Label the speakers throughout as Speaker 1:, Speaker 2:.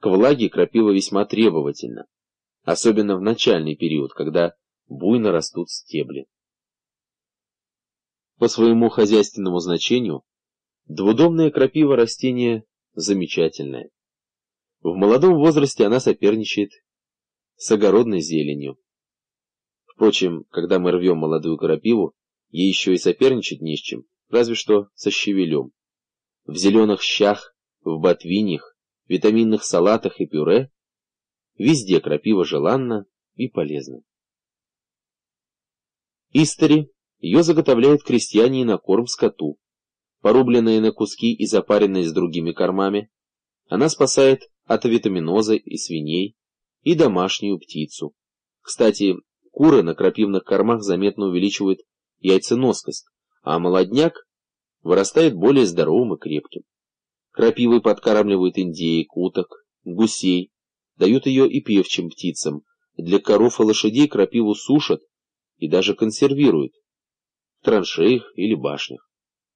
Speaker 1: К влаге крапива весьма требовательна, особенно в начальный период, когда буйно растут стебли. По своему хозяйственному значению двудомная крапива растение замечательное. В молодом возрасте она соперничает с огородной зеленью. Впрочем, когда мы рвем молодую крапиву, ей еще и соперничать не с чем, разве что со щавелем. В зеленых щах, в ботвиньях, витаминных салатах и пюре везде крапива желанна и полезна. Истори ее заготовляют крестьяне и на корм скоту. Порубленная на куски и запаренная с другими кормами, она спасает от авитаминоза и свиней, и домашнюю птицу. Кстати, куры на крапивных кормах заметно увеличивают яйценоскость, а молодняк вырастает более здоровым и крепким. Крапивой подкармливают индеек, уток, гусей, дают ее и певчим птицам. Для коров и лошадей крапиву сушат и даже консервируют в траншеях или башнях.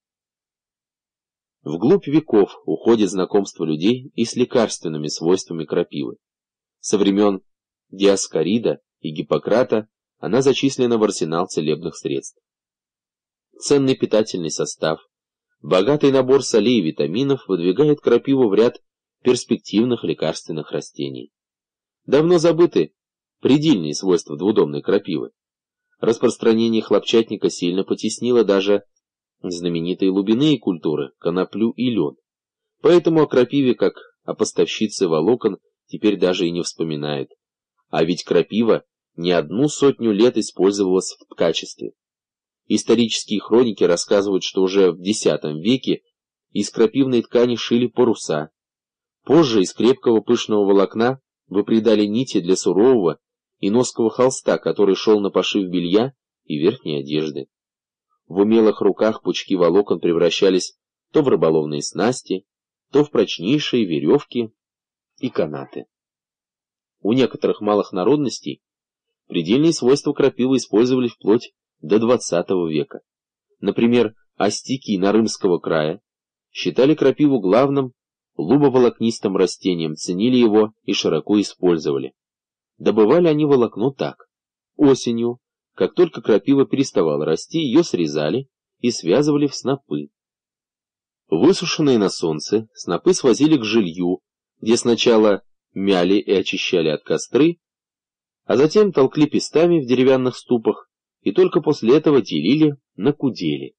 Speaker 1: Вглубь веков уходит знакомство людей и с лекарственными свойствами крапивы. Со времен Диоскорида и Гиппократа она зачислена в арсенал целебных средств. Ценный питательный состав, богатый набор солей и витаминов выдвигает крапиву в ряд перспективных лекарственных растений. Давно забыты предельные свойства двудомной крапивы. Распространение хлопчатника сильно потеснило даже знаменитые лубяные культуры, коноплю и лен. Поэтому о крапиве, как о поставщице волокон, теперь даже и не вспоминают. А ведь крапива не 100 лет использовалась в ткачестве. Исторические хроники рассказывают, что уже в X веке из крапивной ткани шили паруса. Позже из крепкого пышного волокна выпредали нити для сурового и ноского холста, который шел на пошив белья и верхней одежды. В умелых руках пучки волокон превращались то в рыболовные снасти, то в прочнейшие веревки и канаты. У некоторых малых народностей предельные свойства крапивы использовали вплоть до XX века. Например, астики Нарымского края считали крапиву главным лубоволокнистым растением, ценили его и широко использовали. Добывали они волокно так. Осенью, как только крапива переставала расти, ее срезали и связывали в снопы. Высушенные на солнце, снопы свозили к жилью, где сначала мяли и очищали от костры, а затем толкли пестами в деревянных ступах и только после этого делили на кудели.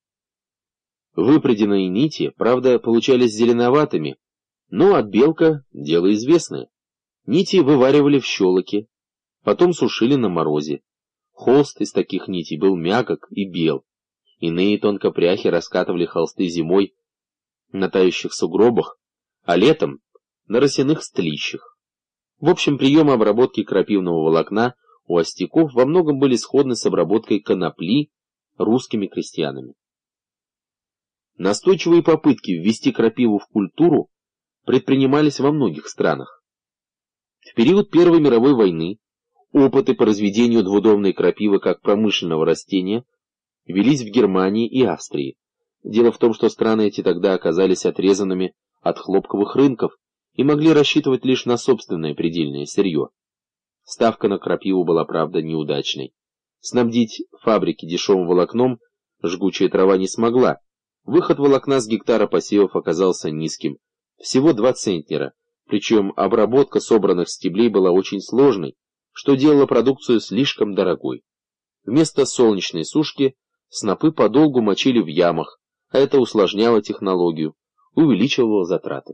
Speaker 1: Выпреденные нити, правда, получались зеленоватыми, но отбелка — дело известное. Нити вываривали в щелоке, потом сушили на морозе. Холст из таких нитей был мягок и бел. Иные тонкопряхи раскатывали холсты зимой на тающих сугробах, а летом на росяных стлищах. В общем, приемы обработки крапивного волокна у астеков во многом были сходны с обработкой конопли русскими крестьянами. Настойчивые попытки ввести крапиву в культуру предпринимались во многих странах. В период Первой мировой войны опыты по разведению двудомной крапивы как промышленного растения велись в Германии и Австрии. Дело в том, что страны эти тогда оказались отрезанными от хлопковых рынков и могли рассчитывать лишь на собственное предельное сырье. Ставка на крапиву была, правда, неудачной. Снабдить фабрики дешевым волокном жгучая трава не смогла. Выход волокна с гектара посевов оказался низким, всего 2 центнера, причем обработка собранных стеблей была очень сложной, что делало продукцию слишком дорогой. Вместо солнечной сушки снопы подолгу мочили в ямах, а это усложняло технологию, увеличивало затраты.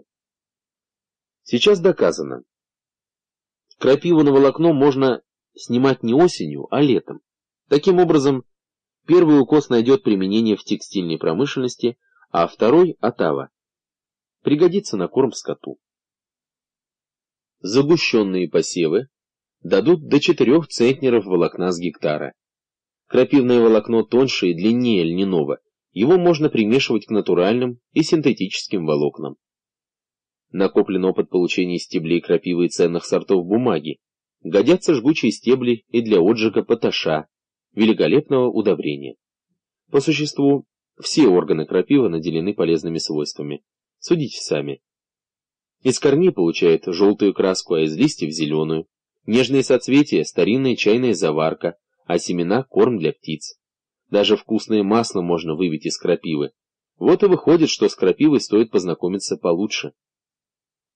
Speaker 1: Сейчас доказано, крапиву на волокно можно снимать не осенью, а летом. Таким образом, первый укос найдет применение в текстильной промышленности, а второй — отава. Пригодится на корм скоту. Загущенные посевы дадут до 4 центнеров волокна с гектара. Крапивное волокно тоньше и длиннее льняного, его можно примешивать к натуральным и синтетическим волокнам. Накоплен опыт получения стеблей крапивы и ценных сортов бумаги. Годятся жгучие стебли и для отжига поташа, великолепного удобрения. По существу, все органы крапивы наделены полезными свойствами. Судите сами. Из корней получает желтую краску, а из листьев зеленую. Нежные соцветия — старинная чайная заварка, а семена — корм для птиц. Даже вкусное масло можно выбить из крапивы. Вот и выходит, что с крапивой стоит познакомиться получше.